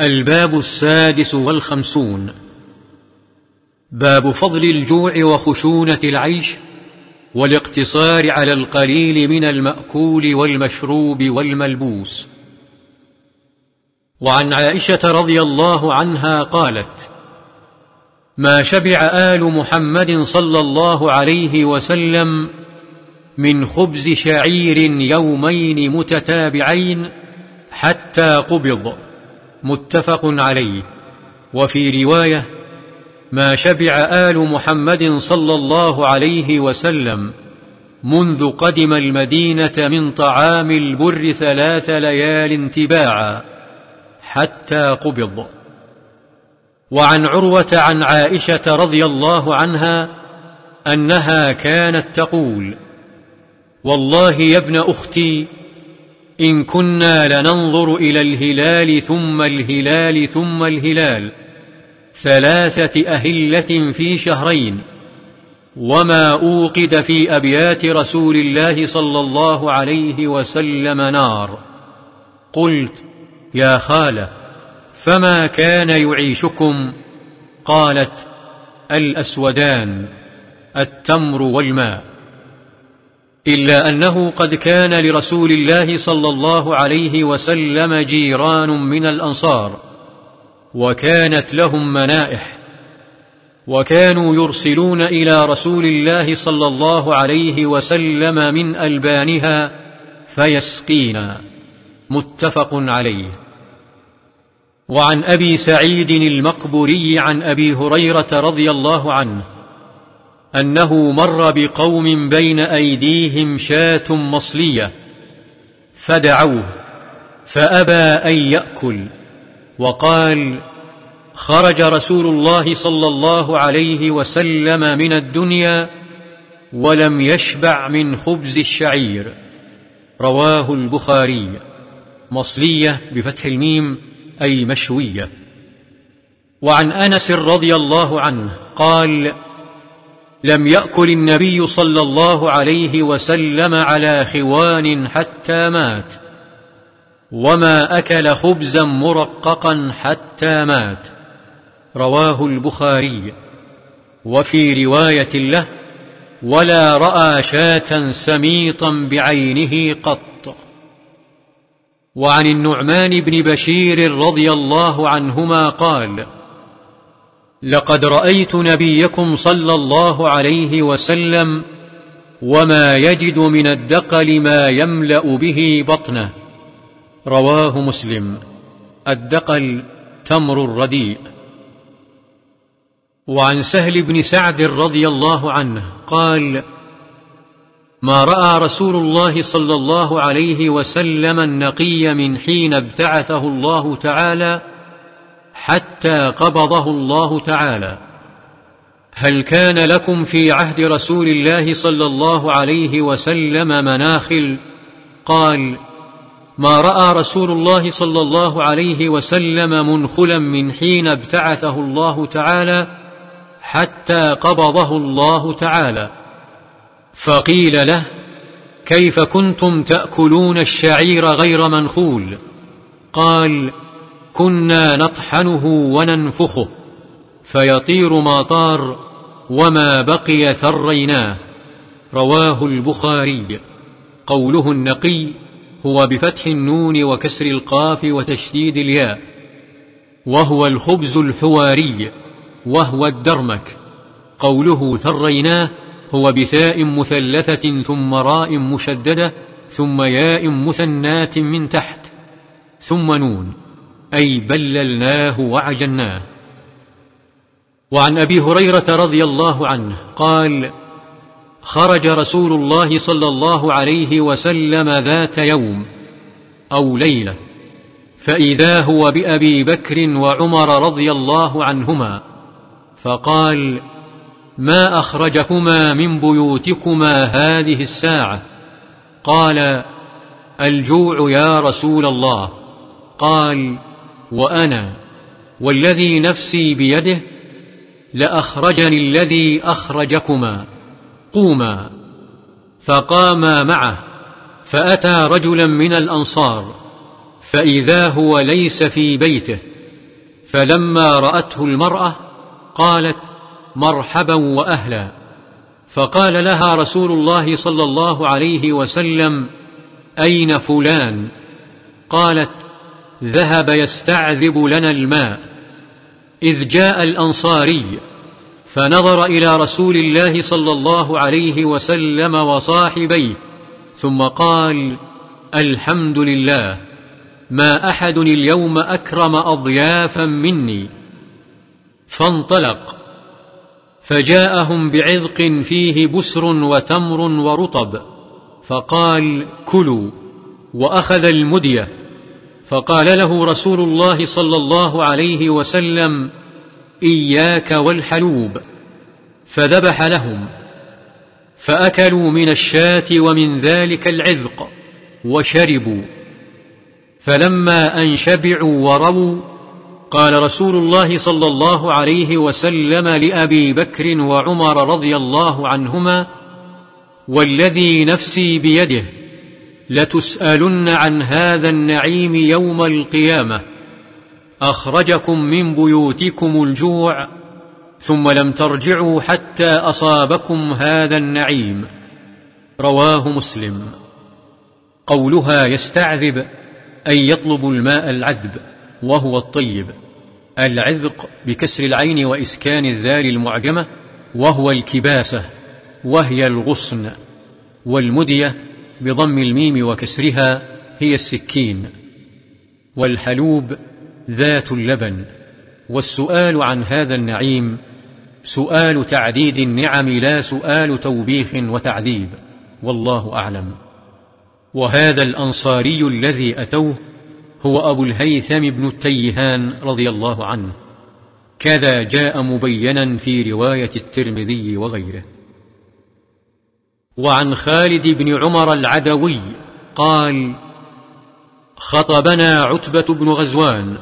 الباب 56. باب فضل الجوع وخشونة العيش والاقتصار على القليل من المأكول والمشروب والملبوس. وعن عائشة رضي الله عنها قالت: ما شبع آل محمد صلى الله عليه وسلم من خبز شعير يومين متتابعين حتى قبض، متفق عليه. وفي رواية: ما شبع آل محمد صلى الله عليه وسلم منذ قدم المدينة من طعام البر 3 ليال تباعا حتى قبض. وعن عروة عن عائشة رضي الله عنها أنها كانت تقول: والله يا ابن أختي، إن كنا لننظر إلى الهلال ثم الهلال ثم الهلال 3 أهلة في شهرين، وما أوقد في أبيات رسول الله صلى الله عليه وسلم نار. قلت: يا خالة، فما كان يعيشكم؟ قالت: الأسودان، التمر والماء. إلا أنه قد كان لرسول الله صلى الله عليه وسلم جيران من الأنصار، وكانت لهم منائح، وكانوا يرسلون إلى رسول الله صلى الله عليه وسلم من ألبانها فيسقينا، متفق عليه. وعن أبي سعيد المقبوري عن أبي هريرة رضي الله عنه أنه مر بقوم بين أيديهم شاة مصلية فدعوه فأبى أن يأكل، وقال: خرج رسول الله صلى الله عليه وسلم من الدنيا ولم يشبع من خبز الشعير. رواه البخاري. مصلية بفتح الميم أي مشوية. وعن أنس رضي الله عنه قال: لم يأكل النبي صلى الله عليه وسلم على خوان حتى مات، وما أكل خبزا مرققا حتى مات. رواه البخاري. وفي رواية له: ولا رأى شاة سميطا بعينه قط. وعن النعمان بن بشير رضي الله عنهما قال: لقد رأيت نبيكم صلى الله عليه وسلم وما يجد من الدقل ما يملأ به بطنه. رواه مسلم. الدقل تمر الرديء. وعن سهل بن سعد رضي الله عنه قال: ما رأى رسول الله صلى الله عليه وسلم النقي من حين ابتعثه الله تعالى حتى قبضه الله تعالى. هل كان لكم في عهد رسول الله صلى الله عليه وسلم مناخل؟ قال: ما رأى رسول الله صلى الله عليه وسلم منخلا من حين ابتعثه الله تعالى حتى قبضه الله تعالى. فقيل له: كيف كنتم تأكلون الشعير غير منخول؟ قال: كنا نطحنه وننفخه فيطير ما طار، وما بقي ثريناه. رواه البخاري. قوله النقي هو بفتح النون وكسر القاف وتشديد الياء، وهو الخبز الحواري، وهو الدرمك. قوله ثريناه هو بثاء مثلثة ثم راء مشددة ثم ياء مثنات من تحت ثم نون، أي بللناه وعجناه. وعن أبي هريرة رضي الله عنه قال: خرج رسول الله صلى الله عليه وسلم ذات يوم أو ليلة، فإذا هو بأبي بكر وعمر رضي الله عنهما، فقال: ما أخرجكما من بيوتكما هذه الساعة؟ قال: الجوع يا رسول الله. قال: وأنا والذي نفسي بيده لأخرجني الذي أخرجكما، قوما. فقاما معه، فأتى رجلا من الأنصار، فإذا هو ليس في بيته، فلما رأته المرأة قالت: مرحبا وأهلا. فقال لها رسول الله صلى الله عليه وسلم: أين فلان؟ قالت: ذهب يستعذب لنا الماء. إذ جاء الأنصاري فنظر إلى رسول الله صلى الله عليه وسلم وصاحبيه ثم قال: الحمد لله، ما أحد اليوم أكرم أضيافا مني. فانطلق فجاءهم بعذق فيه بسر وتمر ورطب، فقال: كلوا، وأخذ المدية. فقال له رسول الله صلى الله عليه وسلم: إياك والحلوب. فذبح لهم، فأكلوا من الشاة ومن ذلك العذق وشربوا. فلما أن شبعوا ورووا قال رسول الله صلى الله عليه وسلم لأبي بكر وعمر رضي الله عنهما: والذي نفسي بيده لتسألن عن هذا النعيم يوم القيامة. أخرجكم من بيوتكم الجوع ثم لم ترجعوا حتى أصابكم هذا النعيم. رواه مسلم. قولها يستعذب أي يطلب الماء العذب وهو الطيب. العذق بكسر العين وإسكان الذال المعجمة، وهو الكباسة وهي الغصن. والمدية بضم الميم وكسرها هي السكين. والحلوب ذات اللبن. والسؤال عن هذا النعيم سؤال تعديد النعم لا سؤال توبيخ وتعذيب، والله أعلم. وهذا الأنصاري الذي أتوه هو أبو الهيثم بن التيهان رضي الله عنه، كذا جاء مبينا في رواية الترمذي وغيره. وعن خالد بن عمر العدوي قال: خطبنا عتبة بن غزوان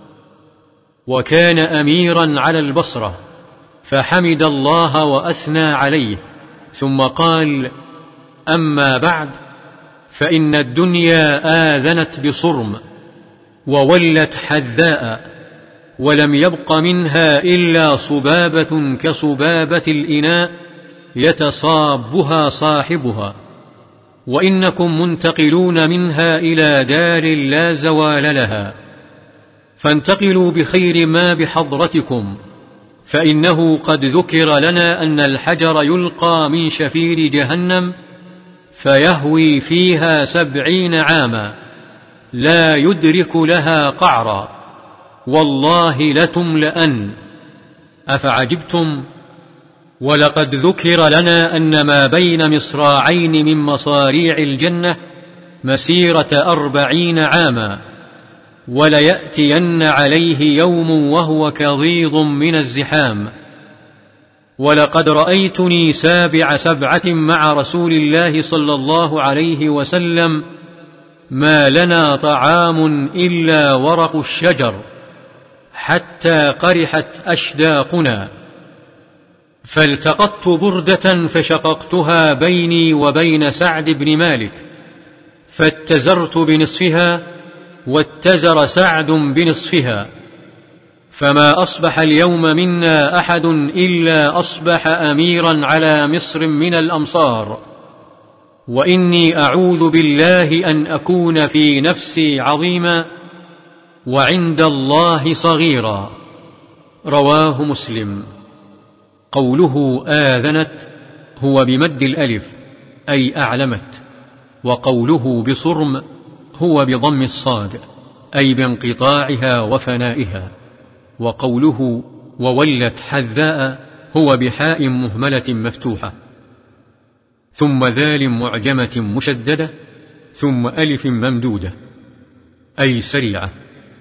وكان أميرا على البصرة، فحمد الله وأثنى عليه ثم قال: أما بعد، فإن الدنيا آذنت بصرم وولت حذاء، ولم يبق منها إلا صبابة كصبابة الإناء يتصابها صاحبها، وإنكم منتقلون منها إلى دار لا زوال لها، فانتقلوا بخير ما بحضرتكم، فإنه قد ذكر لنا أن الحجر يلقى من شفير جهنم فيهوي فيها 70 عاما لا يدرك لها قعرا، والله لتملأن. أفعجبتم؟ ولقد ذكر لنا أن ما بين مصراعين من مصاريع الجنة مسيرة 40 عاما، وليأتين عليه يوم وهو كظيظ من الزحام. ولقد رأيتني سابع 7 مع رسول الله صلى الله عليه وسلم، ما لنا طعام إلا ورق الشجر حتى قرحت أشداقنا، فالتقطت بردة فشققتها بيني وبين سعد بن مالك، فاتزرت بنصفها واتزر سعد بنصفها، فما أصبح اليوم منا أحد إلا أصبح أميرا على مصر من الأمصار، وإني أعوذ بالله أن أكون في نفسي عظيما وعند الله صغيرا. رواه مسلم. قوله آذنت هو بمد الألف أي أعلمت، وقوله بصرم هو بضم الصاد أي بانقطاعها وفنائها، وقوله وولت حذاء هو بحاء مهملة مفتوحة ثم ذال معجمة مشددة ثم ألف ممدودة أي سريعة.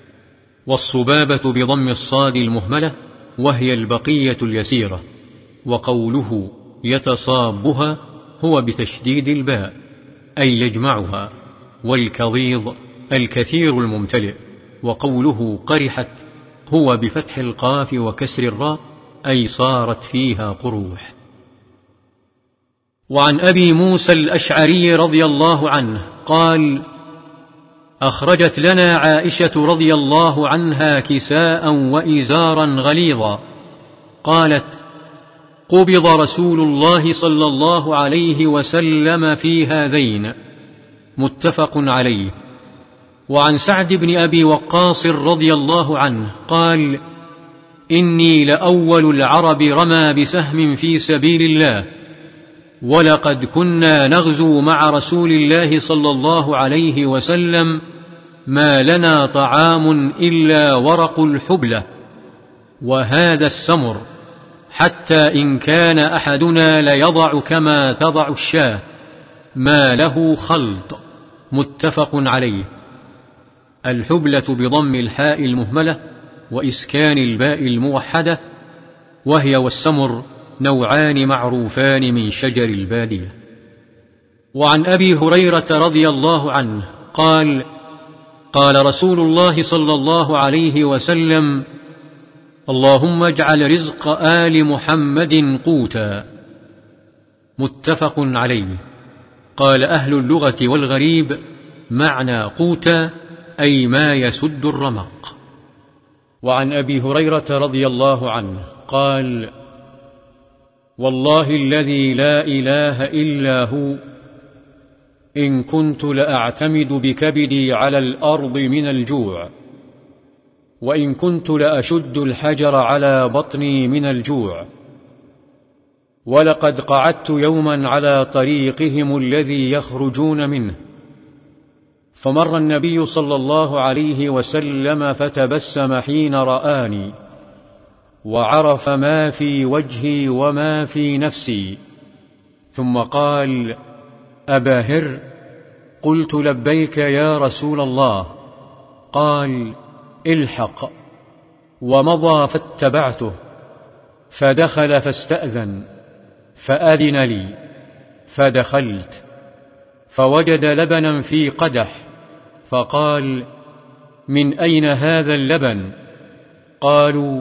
والصبابة بضم الصاد المهملة وهي البقية اليسيرة. وقوله يتصابها هو بتشديد الباء أي يجمعها. والكظيظ الكثير الممتلئ. وقوله قرحت هو بفتح القاف وكسر الراء أي صارت فيها قروح. وعن أبي موسى الأشعري رضي الله عنه قال: أخرجت لنا عائشة رضي الله عنها كساء وإزارا غليظا، قالت: قبض رسول الله صلى الله عليه وسلم في هذين، متفق عليه. وعن سعد بن أبي وقاص رضي الله عنه قال: إني لأول العرب رمى بسهم في سبيل الله، ولقد كنا نغزو مع رسول الله صلى الله عليه وسلم ما لنا طعام إلا ورق الحبلة وهذا السمر، حتى إن كان أحدنا ليضع كما تضع الشاة ما له خلط، متفق عليه. الحبلة بضم الحاء المهملة وإسكان الباء الموحدة، وهي والسمر نوعان معروفان من شجر البادية. وعن أبي هريرة رضي الله عنه قال: قال رسول الله صلى الله عليه وسلم: اللهم اجعل رزق آل محمد قوتا، متفق عليه. قال أهل اللغة والغريب: معنى قوتا أي ما يسد الرمق. وعن أبي هريرة رضي الله عنه قال: والله الذي لا إله إلا هو، إن كنت لأعتمد بكبدي على الأرض من الجوع، وإن كنت لأشد الحجر على بطني من الجوع، ولقد قعدت يوما على طريقهم الذي يخرجون منه، فمر النبي صلى الله عليه وسلم فتبسم حين رآني، وعرف ما في وجهي وما في نفسي، ثم قال: أبا هر؟ قلت: لبيك يا رسول الله. قال: الحق. ومضى فاتبعته، فدخل فاستأذن، فأذن لي، فدخلت، فوجد لبنا في قدح، فقال: من أين هذا اللبن؟ قالوا: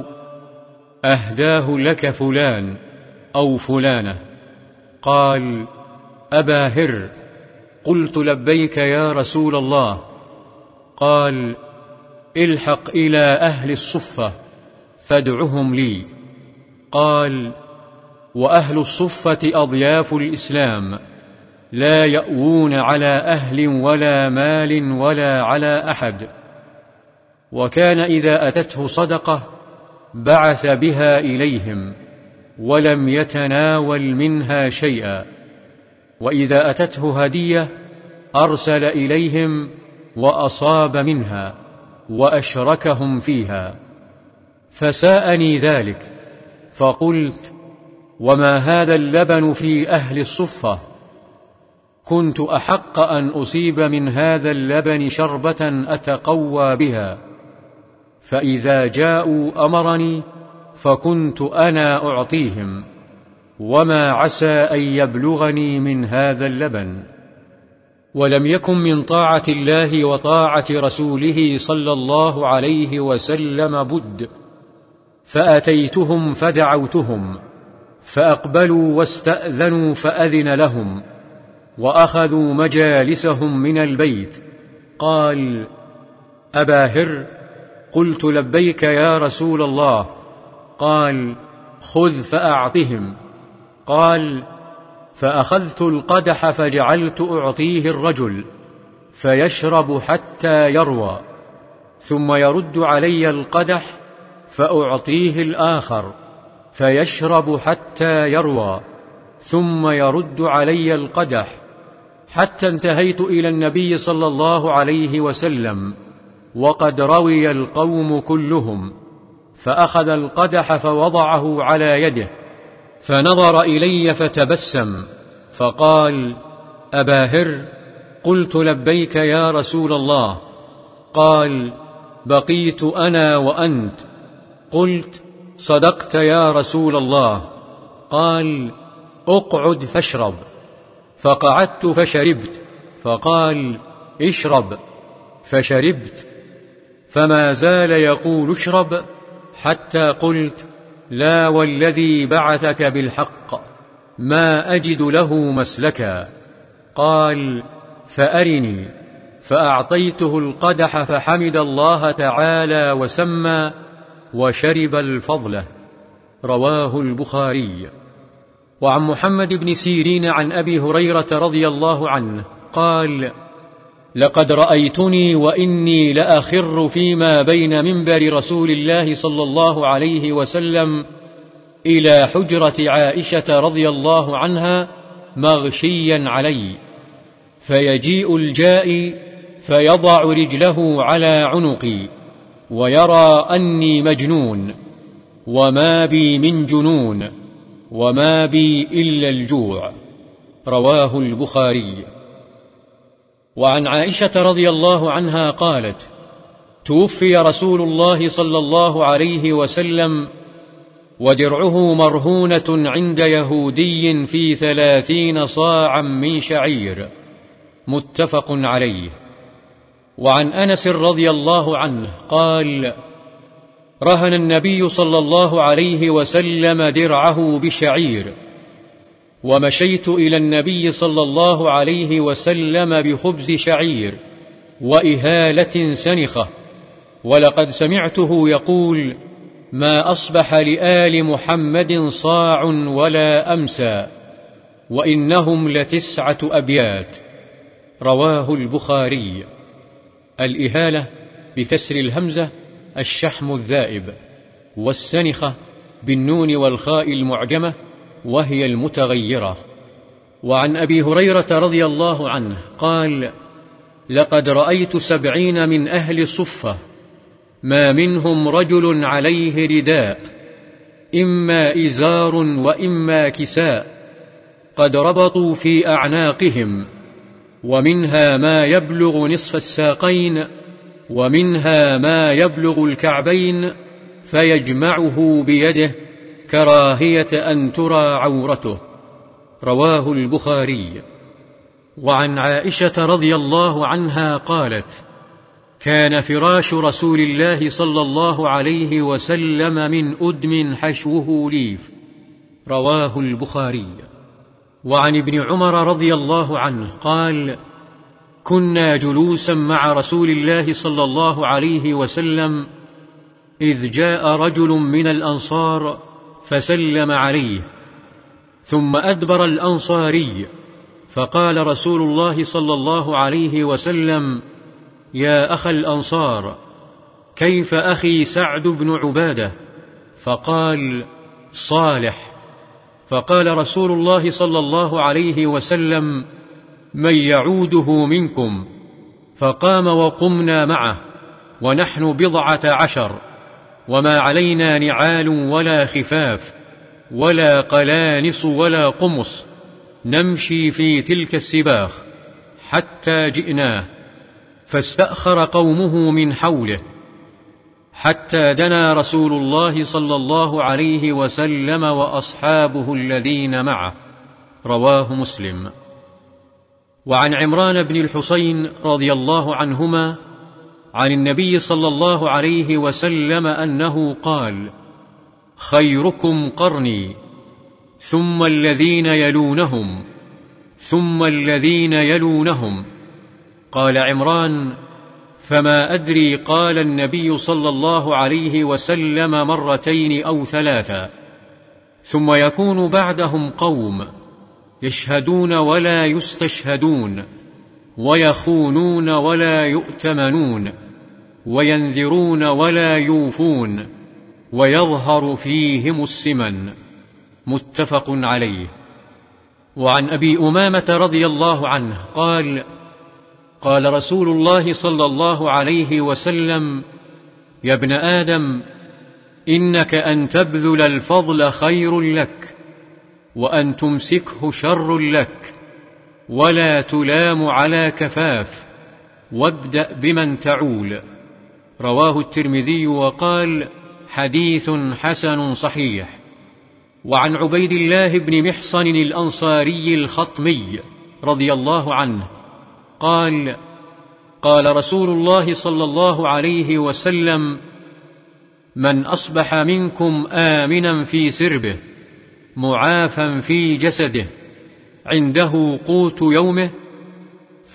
أهداه لك فلان أو فلانة. قال: أبا هر؟ قلت: لبيك يا رسول الله. قال: الحق إلى أهل الصفة فادعهم لي. قال: وأهل الصفة أضياف الإسلام، لا يأوون على أهل ولا مال ولا على أحد. وكان إذا أتته صدقة بعث بها إليهم، ولم يتناول منها شيئا، وإذا أتته هدية أرسل إليهم وأصاب منها وأشركهم فيها. فساءني ذلك، فقلت: وما هذا اللبن في أهل الصفة؟ كنت أحق أن أصيب من هذا اللبن شربة أتقوى بها، فإذا جاءوا أمرني فكنت أنا أعطيهم، وما عسى أن يبلغني من هذا اللبن. ولم يكن من طاعة الله وطاعة رسوله صلى الله عليه وسلم بد، فأتيتهم فدعوتهم، فأقبلوا واستأذنوا فأذن لهم، وأخذوا مجالسهم من البيت. قال: أبا هر؟ قلت: لبيك يا رسول الله. قال: خذ فأعطهم. قال: فأخذت القدح فجعلت أعطيه الرجل فيشرب حتى يروى، ثم يرد علي القدح فأعطيه الآخر فيشرب حتى يروى، ثم يرد علي القدح، حتى انتهيت إلى النبي صلى الله عليه وسلم وقد روي القوم كلهم، فأخذ القدح فوضعه على يده، فنظر إلي فتبسم، فقال: أبا هر؟ قلت: لبيك يا رسول الله. قال: بقيت أنا وأنت. قلت: صدقت يا رسول الله. قال: اقعد فاشرب. فقعدت فشربت، فقال: اشرب، فشربت، فما زال يقول اشرب، حتى قلت: لا والذي بعثك بالحق، ما أجد له مسلكا. قال: فأرني. فأعطيته القدح فحمد الله تعالى وسمى وشرب الفضلة. رواه البخاري. وعن محمد بن سيرين عن أبي هريرة رضي الله عنه قال: لقد رأيتني وإني لأخر فيما بين منبر رسول الله صلى الله عليه وسلم إلى حجرة عائشة رضي الله عنها مغشيا علي، فيجيء الجائي فيضع رجله على عنقي ويرى أني مجنون، وما بي من جنون، وما بي إلا الجوع. رواه البخاري. وعن عائشة رضي الله عنها قالت: توفي رسول الله صلى الله عليه وسلم ودرعه مرهونة عند يهودي في 30 صاعا من شعير. متفق عليه. وعن أنس رضي الله عنه قال: رهن النبي صلى الله عليه وسلم درعه بشعير، ومشيت إلى النبي صلى الله عليه وسلم بخبز شعير وإهالة سنخة، ولقد سمعته يقول: ما أصبح لآل محمد صاع ولا أمسى، وإنهم ل9 أبيات. رواه البخاري. الإهالة بكسر الهمزة الشحم الذائب، والسنخة بالنون والخاء المعجمة وهي المتغيرة. وعن أبي هريرة رضي الله عنه قال: لقد رأيت 70 من أهل الصفة ما منهم رجل عليه رداء، إما إزار وإما كساء، قد ربطوا في أعناقهم، ومنها ما يبلغ نصف الساقين، ومنها ما يبلغ الكعبين، فيجمعه بيده كراهية أن ترى عورته. رواه البخاري. وعن عائشة رضي الله عنها قالت: كان فراش رسول الله صلى الله عليه وسلم من أدم حشوه ليف. رواه البخاري. وعن ابن عمر رضي الله عنه قال: كنا جلوسا مع رسول الله صلى الله عليه وسلم إذ جاء رجل من الأنصار فسلم عليه، ثم أدبر الأنصاري، فقال رسول الله صلى الله عليه وسلم: يا أخ الأنصار، كيف أخي سعد بن عبادة؟ فقال: صالح. فقال رسول الله صلى الله عليه وسلم: من يعوده منكم؟ فقام وقمنا معه، ونحن 17، وما علينا نعال ولا خفاف ولا قلانص ولا قمص، نمشي في تلك السباخ حتى جئناه، فاستأخر قومه من حوله، حتى دنا رسول الله صلى الله عليه وسلم وأصحابه الذين معه. رواه مسلم. وعن عمران بن الحصين رضي الله عنهما عن النبي صلى الله عليه وسلم أنه قال: خيركم قرني، ثم الذين يلونهم، ثم الذين يلونهم. قال عمران: فما أدري قال النبي صلى الله عليه وسلم 2 أو 3، ثم يكون بعدهم قوم يشهدون ولا يستشهدون، ويخونون ولا يؤتمنون، وينذرون ولا يوفون، ويظهر فيهم السمن. متفق عليه. وعن أبي أمامة رضي الله عنه قال: قال رسول الله صلى الله عليه وسلم: يا ابن آدم، إنك أن تبذل الفضل خير لك، وأن تمسكه شر لك، ولا تلام على كفاف، وابدأ بمن تعول. رواه الترمذي وقال: حديث حسن صحيح. وعن عبيد الله بن محصن الأنصاري الخطمي رضي الله عنه قال: قال رسول الله صلى الله عليه وسلم: من أصبح منكم آمنا في سربه، معافا في جسده، عنده قوت يومه،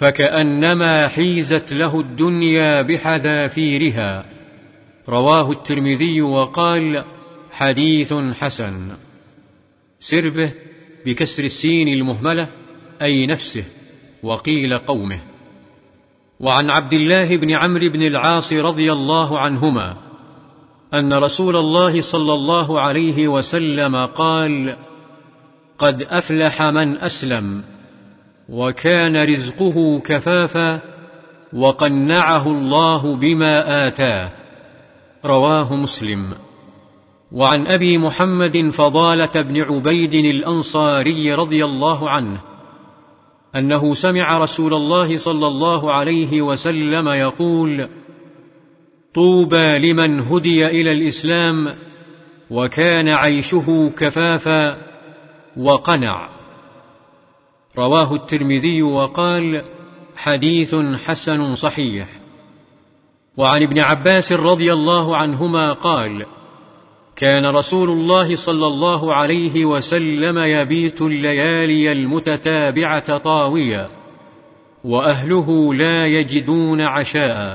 فكأنما حيزت له الدنيا بحذافيرها. رواه الترمذي وقال: حديث حسن. سربه بكسر السين المهملة أي نفسه، وقيل قومه. وعن عبد الله بن عمرو بن العاص رضي الله عنهما أن رسول الله صلى الله عليه وسلم قال: قد أفلح من أسلم وكان رزقه كفافا وقنعه الله بما آتاه. رواه مسلم. وعن أبي محمد فضالة بن عبيد الأنصاري رضي الله عنه أنه سمع رسول الله صلى الله عليه وسلم يقول: طوبى لمن هدي إلى الإسلام وكان عيشه كفافا وقنع. رواه الترمذي وقال: حديث حسن صحيح. وعن ابن عباس رضي الله عنهما قال: كان رسول الله صلى الله عليه وسلم يبيت الليالي المتتابعة طاويا وأهله لا يجدون عشاء،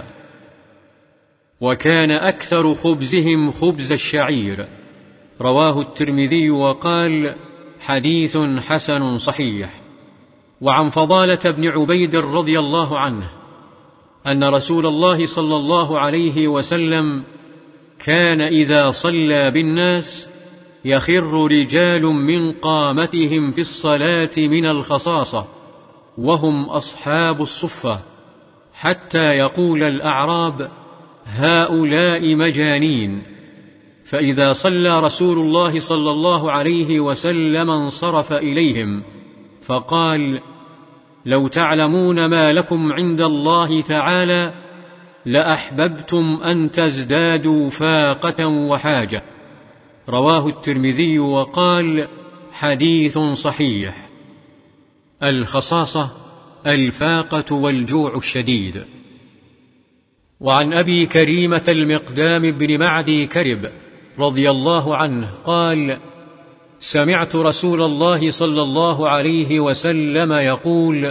وكان أكثر خبزهم خبز الشعير. رواه الترمذي وقال: حديث حسن صحيح. وعن فضالة بن عبيد رضي الله عنه أن رسول الله صلى الله عليه وسلم كان إذا صلى بالناس يخر رجال من قامتهم في الصلاة من الخصاصة وهم أصحاب الصفة، حتى يقول الأعراب: هؤلاء مجانين. فإذا صلى رسول الله صلى الله عليه وسلم انصرف إليهم فقال: لو تعلمون ما لكم عند الله تعالى لأحببتم أن تزدادوا فاقة وحاجة. رواه الترمذي وقال: حديث صحيح. الخصاصة الفاقة والجوع الشديد. وعن أبي كريمة المقدام بن معدي كرب رضي الله عنه قال: سمعت رسول الله صلى الله عليه وسلم يقول: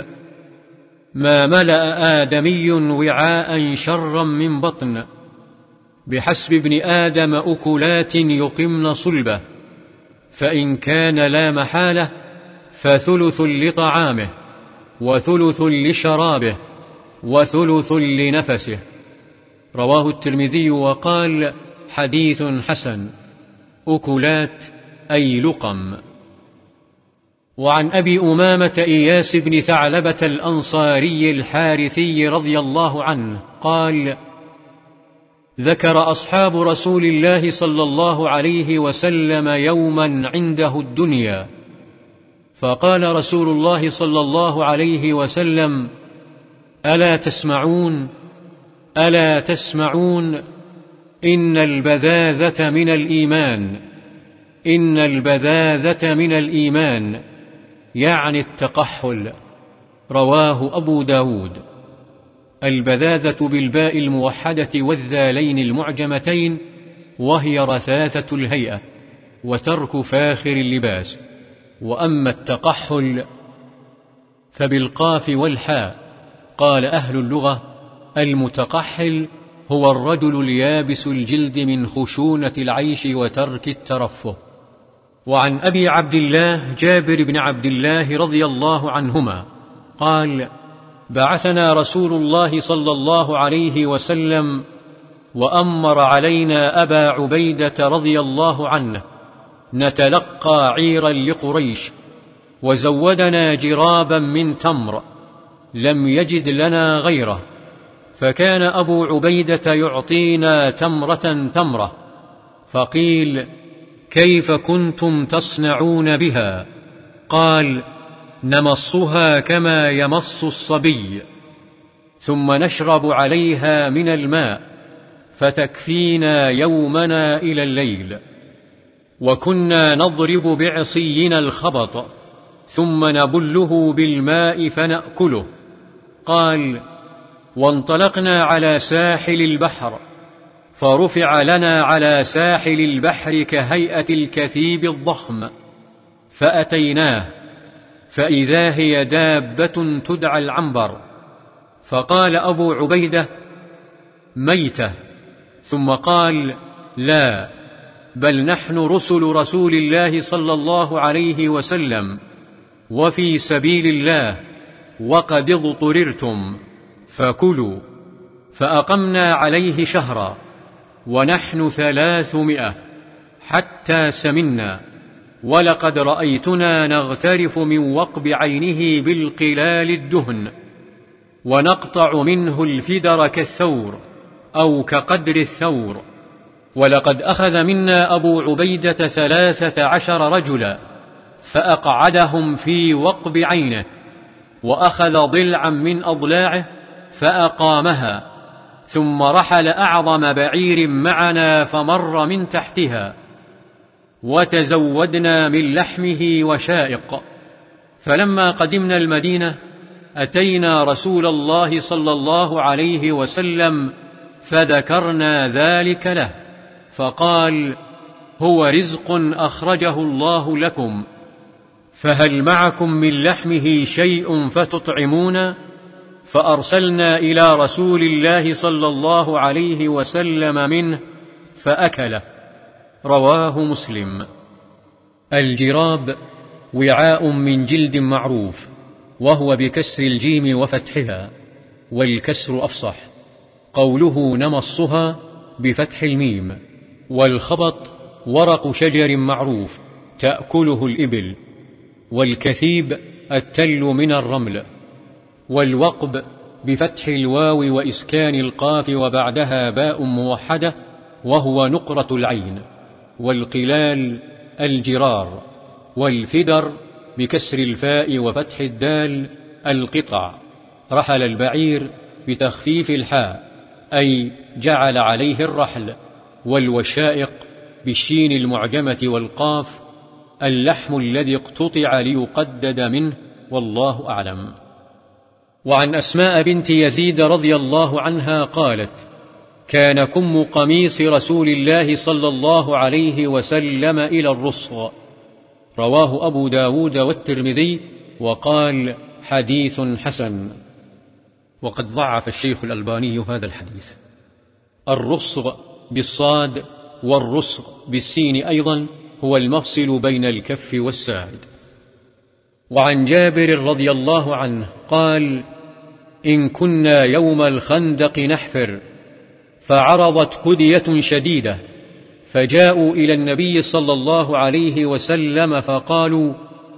ما ملأ آدمي وعاء شرا من بطن، بحسب ابن آدم أكلات يقمن صلبه، فإن كان لا محالة فثلث لطعامه وثلث لشرابه وثلث لنفسه. رواه الترمذي وقال: حديث حسن. أكلات أي لقم. وعن أبي أمامة إياس بن ثعلبة الأنصاري الحارثي رضي الله عنه قال: ذكر أصحاب رسول الله صلى الله عليه وسلم يوما عنده الدنيا، فقال رسول الله صلى الله عليه وسلم: ألا تسمعون؟ ألا تسمعون؟ إن البذاذة من الإيمان، إن البذاذة من الإيمان، يعني التقحل. رواه أبو داود. البذاذة بالباء الموحدة والذالين المعجمتين، وهي رثاثة الهيئة وترك فاخر اللباس. وأما التقحل فبالقاف والحاء. قال أهل اللغة: المتقحل هو الرجل اليابس الجلد من خشونة العيش وترك الترفه. وعن أبي عبد الله جابر بن عبد الله رضي الله عنهما قال: بعثنا رسول الله صلى الله عليه وسلم وأمر علينا أبا عبيدة رضي الله عنه نتلقى عيرا لقريش، وزودنا جرابا من تمر لم يجد لنا غيره، فكان أبو عبيدة يعطينا تمرة تمرة، فقيل: كيف كنتم تصنعون بها؟ قال: نمصها كما يمص الصبي، ثم نشرب عليها من الماء فتكفينا يومنا إلى الليل. وكنا نضرب بعصينا الخبط ثم نبله بالماء فنأكله. قال: وانطلقنا على ساحل البحر، فرفع لنا على ساحل البحر كهيئة الكثيب الضخم، فأتيناه فإذا هي دابة تدعى العنبر، فقال أبو عبيدة: ميتة. ثم قال: لا، بل نحن رسل رسول الله صلى الله عليه وسلم، وفي سبيل الله، وقد اضطررتم، فكلوا. فأقمنا عليه شهرا ونحن 300 حتى سمنا، ولقد رأيتنا نغترف من وقب عينه بالقلال الدهن، ونقطع منه الفدر كالثور أو كقدر الثور. ولقد أخذ منا أبو عبيدة 13 رجلا، فأقعدهم في وقب عينه، وأخذ ضلعا من أضلاعه فأقامها، ثم رحل أعظم بعير معنا فمر من تحتها، وتزودنا من لحمه وشائق. فلما قدمنا المدينة أتينا رسول الله صلى الله عليه وسلم فذكرنا ذلك له، فقال: هو رزق أخرجه الله لكم، فهل معكم من لحمه شيء فتطعمون؟ فأرسلنا إلى رسول الله صلى الله عليه وسلم منه فأكله. رواه مسلم. الجراب وعاء من جلد معروف، وهو بكسر الجيم وفتحها، والكسر أفصح. قوله نمصها بفتح الميم. والخبط ورق شجر معروف تأكله الإبل. والكثيب التل من الرمل. والوقب بفتح الواو وإسكان القاف وبعدها باء موحدة، وهو نقرة العين. والقلال الجرار. والفدر بكسر الفاء وفتح الدال القطع. رحل البعير بتخفيف الحاء، أي جعل عليه الرحل. والوشائق بالشين المعجمة والقاف اللحم الذي اقتطع ليقدد منه، والله أعلم. وعن أسماء بنت يزيد رضي الله عنها قالت: كان كم قميص رسول الله صلى الله عليه وسلم إلى الرصغ. رواه أبو داود والترمذي، وقال: حديث حسن. وقد ضعف الشيخ الألباني هذا الحديث. الرصغ بالصاد والرصغ بالسين أيضا هو المفصل بين الكف والساعد. وعن جابر رضي الله عنه قال: إن كنا يوم الخندق نحفر، فعرضت كدية شديدة، فجاءوا إلى النبي صلى الله عليه وسلم فقالوا: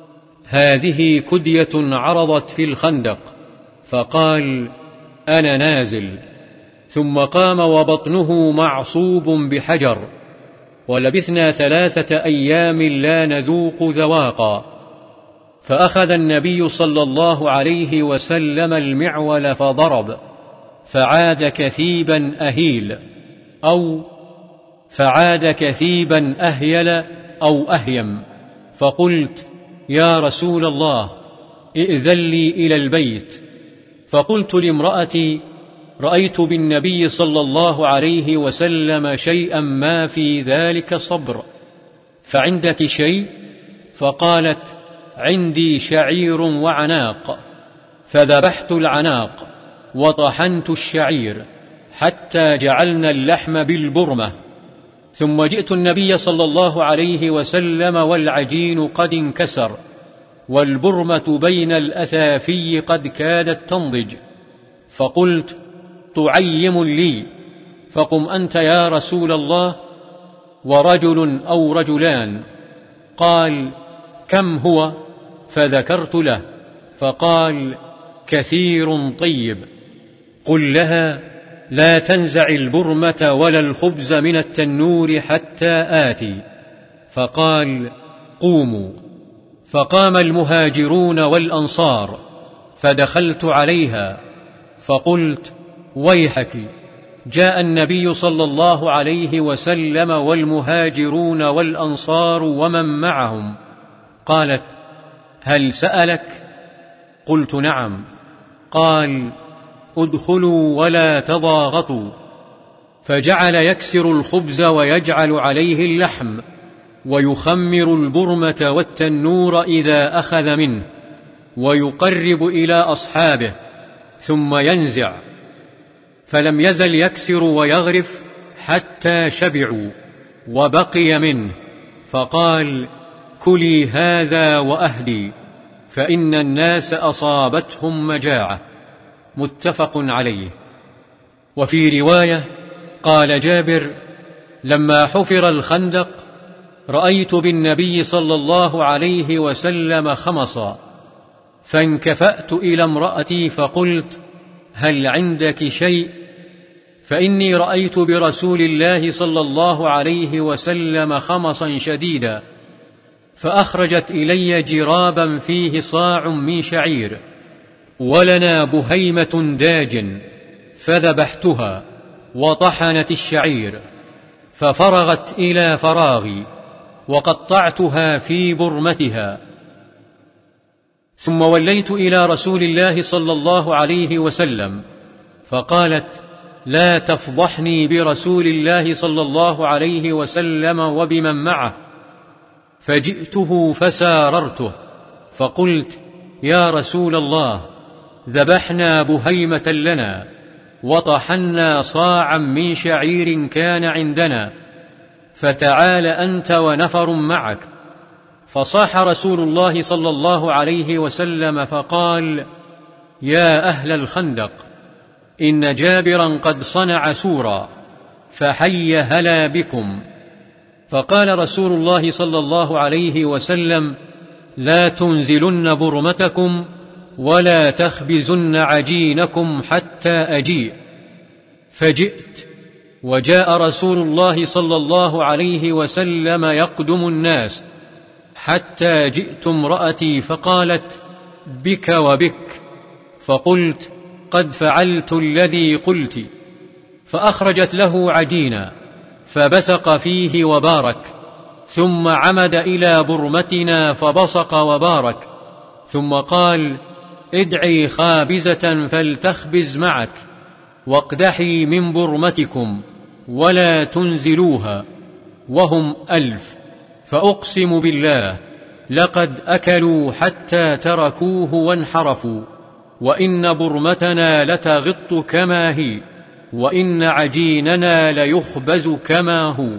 هذه كدية عرضت في الخندق. فقال: أنا نازل. ثم قام وبطنه معصوب بحجر، ولبثنا 3 أيام لا نذوق ذواقا. فأخذ النبي صلى الله عليه وسلم المعول فضرب، فعاد كثيبا أهيل، أو فعاد كثيبا أهيل أو أهيم. فقلت: يا رسول الله، ائذن لي إلى البيت. فقلت لامرأتي: رأيت بالنبي صلى الله عليه وسلم شيئا ما في ذلك صبر، فعندك شيء؟ فقالت: عندي شعير وعناق. فذبحت العناق وطحنت الشعير حتى جعلنا اللحم بالبرمة، ثم جئت النبي صلى الله عليه وسلم والعجين قد انكسر، والبرمة بين الأثافي قد كادت تنضج. فقلت: تعيم لي، فقم أنت يا رسول الله، ورجل أو رجلان. قال: كم هو؟ فذكرت له، فقال: كثير طيب. قل لها: لا تنزع البرمة ولا الخبز من التنور حتى آتي. فقال: قوموا. فقام المهاجرون والأنصار، فدخلت عليها فقلت: ويحك، جاء النبي صلى الله عليه وسلم والمهاجرون والأنصار ومن معهم. قالت: هل سألك؟ قلت: نعم. قال: ادخلوا ولا تضاغطوا. فجعل يكسر الخبز ويجعل عليه اللحم، ويخمر البرمة والتنور إذا أخذ منه، ويقرب إلى أصحابه، ثم ينزع، فلم يزل يكسر ويغرف حتى شبعوا وبقي منه، فقال: كلي هذا وأهدي، فإن الناس أصابتهم مجاعة. متفق عليه. وفي رواية قال جابر: لما حفر الخندق رأيت بالنبي صلى الله عليه وسلم خمصا، فانكفأت إلى امرأتي فقلت: هل عندك شيء؟ فإني رأيت برسول الله صلى الله عليه وسلم خمصا شديدا، فأخرجت إلي جرابا فيه صاع من شعير، ولنا بهيمة داج، فذبحتها وطحنت الشعير، ففرغت إلى فراغي، وقطعتها في برمتها. ثم وليت إلى رسول الله صلى الله عليه وسلم، فقالت: لا تفضحني برسول الله صلى الله عليه وسلم وبمن معه. فجئته فساررته، فقلت: يا رسول الله، ذبحنا بهيمة لنا، وطحنا صاعا من شعير كان عندنا، فتعال أنت ونفر معك. فصاح رسول الله صلى الله عليه وسلم فقال: يا أهل الخندق، إن جابرا قد صنع سورا، فحي هلا بكم. فقال رسول الله صلى الله عليه وسلم: لا تنزلن برمتكم ولا تخبزن عجينكم حتى أجيء. فجئت، وجاء رسول الله صلى الله عليه وسلم يقدم الناس، حتى جئت امرأتي فقالت: بك وبك. فقلت: قد فعلت الذي قلت. فأخرجت له عجينا، فبسق فيه وبارك، ثم عمد إلى برمتنا فبصق وبارك، ثم قال: ادعي خابزة فلتخبز معك، واقدحي من برمتكم ولا تنزلوها، وهم 1000. فأقسم بالله لقد أكلوا حتى تركوه وانحرفوا، وإن برمتنا لتغط كما هي، وإن عجيننا ليخبز كما هو.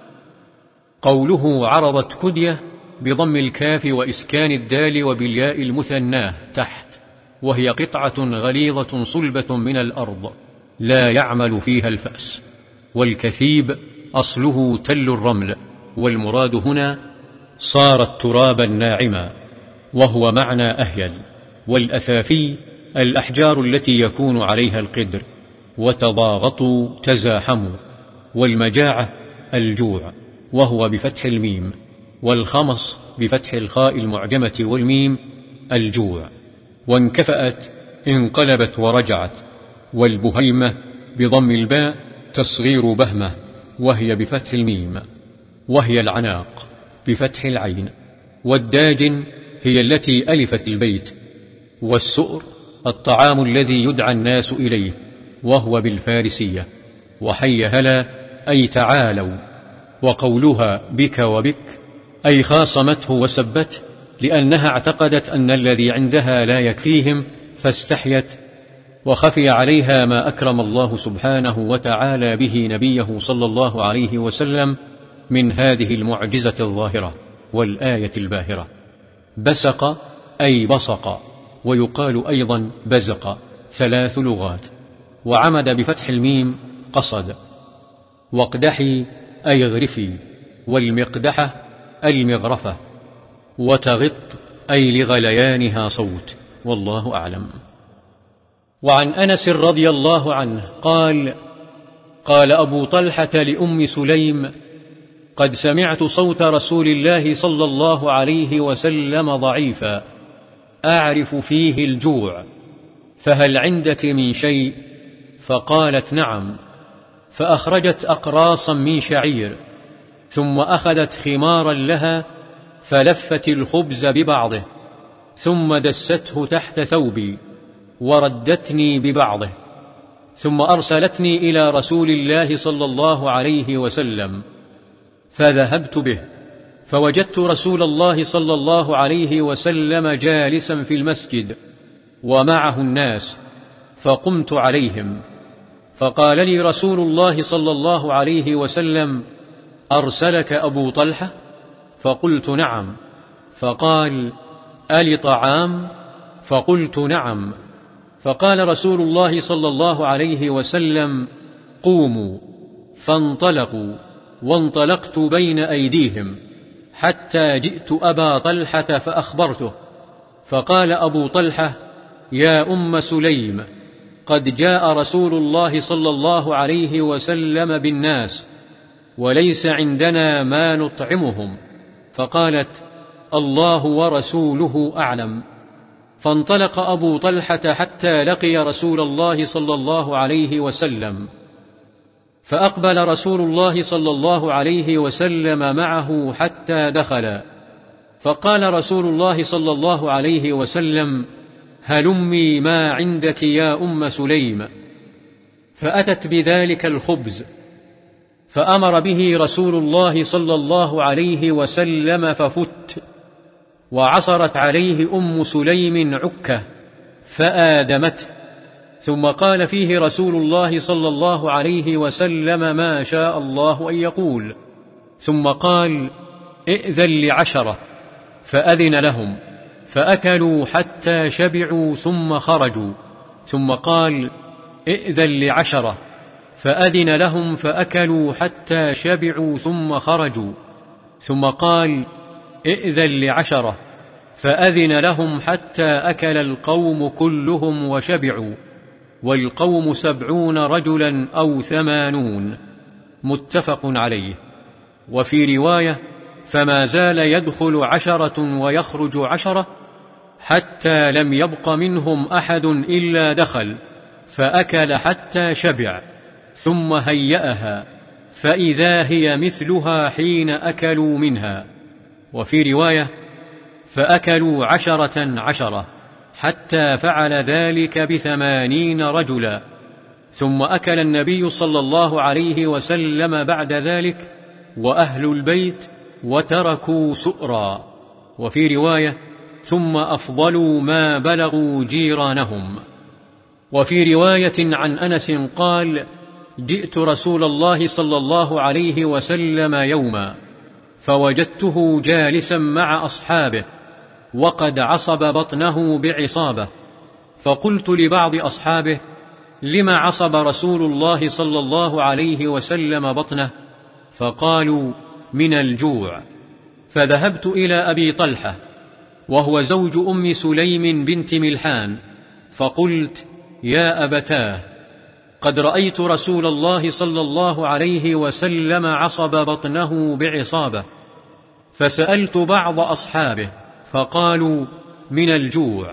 قوله عرضت كدية بضم الكاف وإسكان الدال وبالياء المثناه تحت، وهي قطعة غليظة صلبة من الأرض لا يعمل فيها الفأس. والكثيب أصله تل الرمل، والمراد هنا صارت ترابا ناعما، وهو معنى أهيل. والأثافي الأحجار التي يكون عليها القدر، وتضاغطوا تزاحموا. والمجاعة الجوع، وهو بفتح الميم، والخمص بفتح الخاء المعجمة والميم الجوع. وانكفأت انقلبت ورجعت. والبهيمة بضم الباء تصغير بهمة، وهي بفتح الميم، وهي العناق بفتح العين. والداجن هي التي ألفت البيت. والسؤر الطعام الذي يدعى الناس إليه، وهو بالفارسية. وحي هلا أي تعالوا. وقولها بك وبك أي خاصمته وسبته، لأنها اعتقدت أن الذي عندها لا يكفيهم، فاستحيت، وخفي عليها ما أكرم الله سبحانه وتعالى به نبيه صلى الله عليه وسلم من هذه المعجزة الظاهرة والآية الباهرة. بسق أي بصق، ويقال أيضا بزق، 3 لغات. وعمد بفتح الميم قصد. واقدحي أي اغرفي، والمقدحة المغرفة. وتغط أي لغليانها صوت، والله أعلم. وعن أنس رضي الله عنه قال: قال أبو طلحة لأم سليم: قد سمعت صوت رسول الله صلى الله عليه وسلم ضعيفا، أعرف فيه الجوع، فهل عندك من شيء؟ فقالت: نعم. فأخرجت أقراصا من شعير، ثم أخذت خمارا لها فلفت الخبز ببعضه، ثم دسته تحت ثوبي وردتني ببعضه، ثم أرسلتني إلى رسول الله صلى الله عليه وسلم، فذهبت به، فوجدت رسول الله صلى الله عليه وسلم جالسا في المسجد ومعه الناس، فقمت عليهم، فقال لي رسول الله صلى الله عليه وسلم: أرسلك أبو طلحة؟ فقلت: نعم. فقال: ألي طعام؟ فقلت: نعم. فقال رسول الله صلى الله عليه وسلم: قوموا. فانطلقوا، وانطلقت بين أيديهم حتى جئت أبا طلحة فأخبرته، فقال أبو طلحة: يا أم سليم، قد جاء رسول الله صلى الله عليه وسلم بالناس وليس عندنا ما نطعمهم. فقالت: الله ورسوله أعلم. فانطلق أبو طلحة حتى لقي رسول الله صلى الله عليه وسلم، فأقبل رسول الله صلى الله عليه وسلم معه حتى دخل، فقال رسول الله صلى الله عليه وسلم: هلمي ما عندك يا أم سليم. فأتت بذلك الخبز، فأمر به رسول الله صلى الله عليه وسلم ففت، وعصرت عليه أم سليم عكة فآدمته، ثم قال فيه رسول الله صلى الله عليه وسلم ما شاء الله أن يقول، ثم قال: ائذن لعشرة، فأذن لهم فأكلوا حتى شبعوا ثم خرجوا، ثم قال: ائذن لعشرة، فأذن لهم فأكلوا حتى شبعوا ثم خرجوا، ثم قال: ائذن لعشرة، فأذن لهم حتى أكل القوم كلهم وشبعوا، والقوم 70 رجلا أو 80. متفق عليه. وفي رواية: فما زال يدخل 10 ويخرج 10 حتى لم يبق منهم أحد إلا دخل فأكل حتى شبع، ثم هيأها فإذا هي مثلها حين أكلوا منها. وفي رواية: فأكلوا 10 حتى فعل ذلك ب80 رجلا، ثم أكل النبي صلى الله عليه وسلم بعد ذلك وأهل البيت وتركوا سؤرا. وفي رواية: ثم أفضلوا ما بلغوا جيرانهم. وفي رواية عن أنس قال: جئت رسول الله صلى الله عليه وسلم يوما فوجدته جالسا مع أصحابه وقد عصب بطنه بعصابة، فقلت لبعض أصحابه: لما عصب رسول الله صلى الله عليه وسلم بطنه؟ فقالوا: من الجوع. فذهبت إلى أبي طلحة وهو زوج أم سليم بنت ملحان، فقلت: يا أبتاه، قد رأيت رسول الله صلى الله عليه وسلم عصب بطنه بعصابة. فسألت بعض أصحابه فقالوا: من الجوع.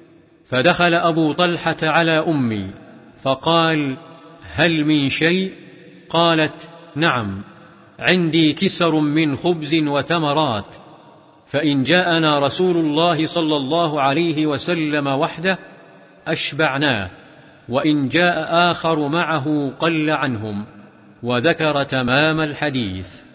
فدخل أبو طلحة على أمي فقال: هل من شيء؟ قالت: نعم، عندي كسر من خبز وتمرات، فإن جاءنا رسول الله صلى الله عليه وسلم وحده أشبعناه، وإن جاء آخر معه قل عنهم. وذكر تمام الحديث.